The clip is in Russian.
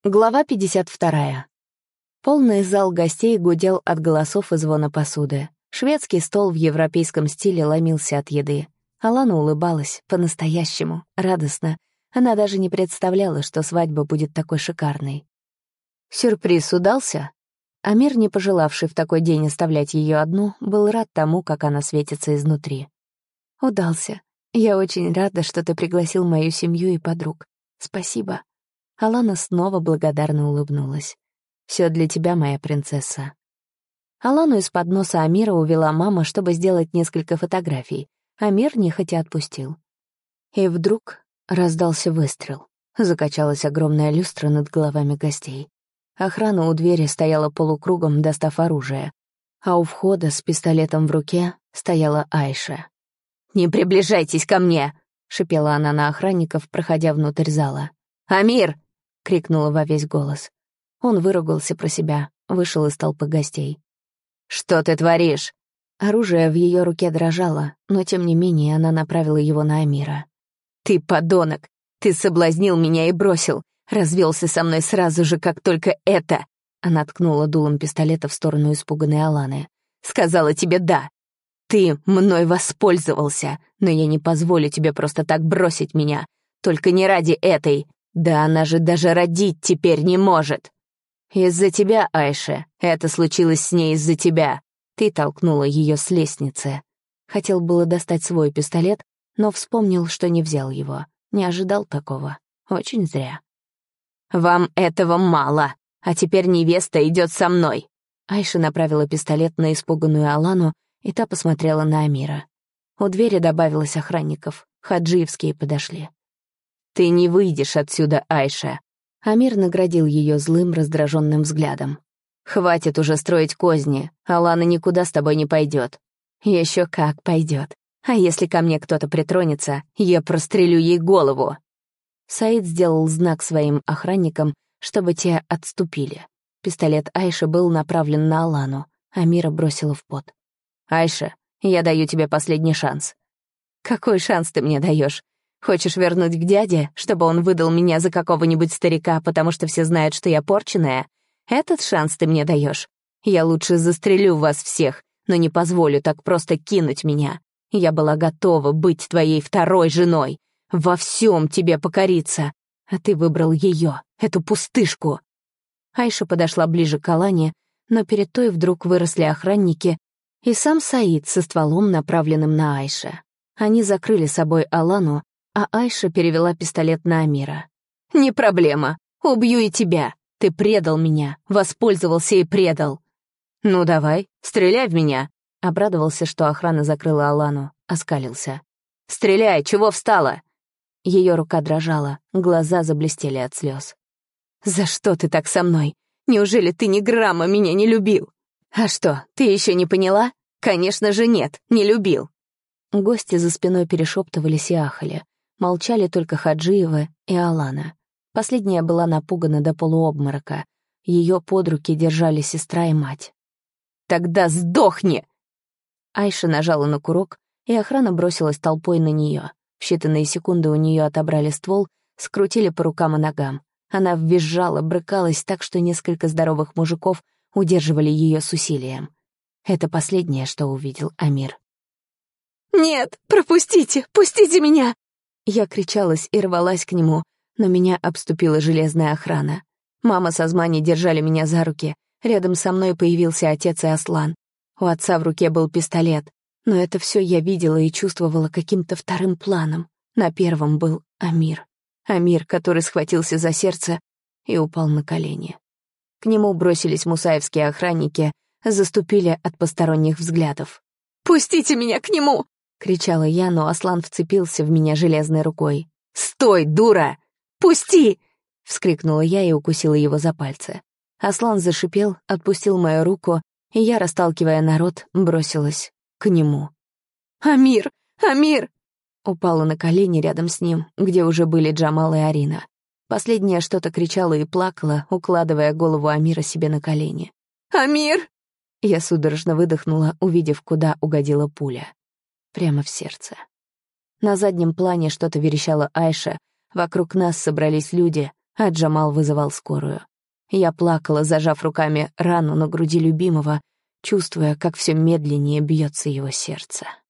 Глава 52. Полный зал гостей гудел от голосов и звона посуды. Шведский стол в европейском стиле ломился от еды. Алана улыбалась, по-настоящему, радостно. Она даже не представляла, что свадьба будет такой шикарной. Сюрприз удался? Амир, не пожелавший в такой день оставлять ее одну, был рад тому, как она светится изнутри. «Удался. Я очень рада, что ты пригласил мою семью и подруг. Спасибо». Алана снова благодарно улыбнулась. «Все для тебя, моя принцесса». Алану из-под носа Амира увела мама, чтобы сделать несколько фотографий. Амир нехотя отпустил. И вдруг раздался выстрел. Закачалась огромная люстра над головами гостей. Охрана у двери стояла полукругом, достав оружие. А у входа с пистолетом в руке стояла Айша. «Не приближайтесь ко мне!» — шипела она на охранников, проходя внутрь зала. «Амир!» — крикнула во весь голос. Он выругался про себя, вышел из толпы гостей. «Что ты творишь?» Оружие в ее руке дрожало, но тем не менее она направила его на Амира. «Ты подонок! Ты соблазнил меня и бросил! Развелся со мной сразу же, как только это!» Она ткнула дулом пистолета в сторону испуганной Аланы. «Сказала тебе «да». Ты мной воспользовался, но я не позволю тебе просто так бросить меня. Только не ради этой. Да она же даже родить теперь не может. Из-за тебя, Айша. Это случилось с ней из-за тебя. Ты толкнула ее с лестницы. Хотел было достать свой пистолет, но вспомнил, что не взял его. Не ожидал такого. Очень зря. «Вам этого мало, а теперь невеста идет со мной». Айша направила пистолет на испуганную Алану, и та посмотрела на Амира. У двери добавилось охранников. Хаджиевские подошли. «Ты не выйдешь отсюда, Айша». Амир наградил ее злым, раздраженным взглядом. «Хватит уже строить козни. Алана никуда с тобой не пойдет». «Еще как пойдет. А если ко мне кто-то притронется, я прострелю ей голову». Саид сделал знак своим охранникам, чтобы те отступили. Пистолет Айши был направлен на Алану. Амира бросила в пот. «Айша, я даю тебе последний шанс». «Какой шанс ты мне даешь? Хочешь вернуть к дяде, чтобы он выдал меня за какого-нибудь старика, потому что все знают, что я порченная? Этот шанс ты мне даешь? Я лучше застрелю вас всех, но не позволю так просто кинуть меня. Я была готова быть твоей второй женой, во всем тебе покориться, а ты выбрал ее, эту пустышку». Айша подошла ближе к Алане, но перед той вдруг выросли охранники и сам Саид со стволом, направленным на Айше. Они закрыли собой Алану, а Айша перевела пистолет на Амира. «Не проблема. Убью и тебя. Ты предал меня, воспользовался и предал». «Ну давай, стреляй в меня», — обрадовался, что охрана закрыла Алану, оскалился. «Стреляй, чего встала?» Ее рука дрожала, глаза заблестели от слез. «За что ты так со мной? Неужели ты ни грамма меня не любил? А что, ты еще не поняла? Конечно же нет, не любил». Гости за спиной перешептывались и ахали. Молчали только Хаджиева и Алана. Последняя была напугана до полуобморока. Ее под руки держали сестра и мать. «Тогда сдохни!» Айша нажала на курок, и охрана бросилась толпой на нее. В считанные секунды у нее отобрали ствол, скрутили по рукам и ногам. Она визжала, брыкалась так, что несколько здоровых мужиков удерживали ее с усилием. Это последнее, что увидел Амир. «Нет, пропустите! Пустите меня!» Я кричалась и рвалась к нему, но меня обступила железная охрана. Мама с Азмани держали меня за руки. Рядом со мной появился отец и Аслан. У отца в руке был пистолет, но это все я видела и чувствовала каким-то вторым планом. На первом был Амир. Амир, который схватился за сердце и упал на колени. К нему бросились мусаевские охранники, заступили от посторонних взглядов. «Пустите меня к нему!» — кричала я, но Аслан вцепился в меня железной рукой. «Стой, дура! Пусти!» — вскрикнула я и укусила его за пальцы. Аслан зашипел, отпустил мою руку, и я, расталкивая народ, бросилась к нему. «Амир! Амир!» Упала на колени рядом с ним, где уже были Джамал и Арина. Последняя что-то кричала и плакала, укладывая голову Амира себе на колени. «Амир!» Я судорожно выдохнула, увидев, куда угодила пуля. Прямо в сердце. На заднем плане что-то верещала Айша, вокруг нас собрались люди, а Джамал вызывал скорую. Я плакала, зажав руками рану на груди любимого, чувствуя, как все медленнее бьется его сердце.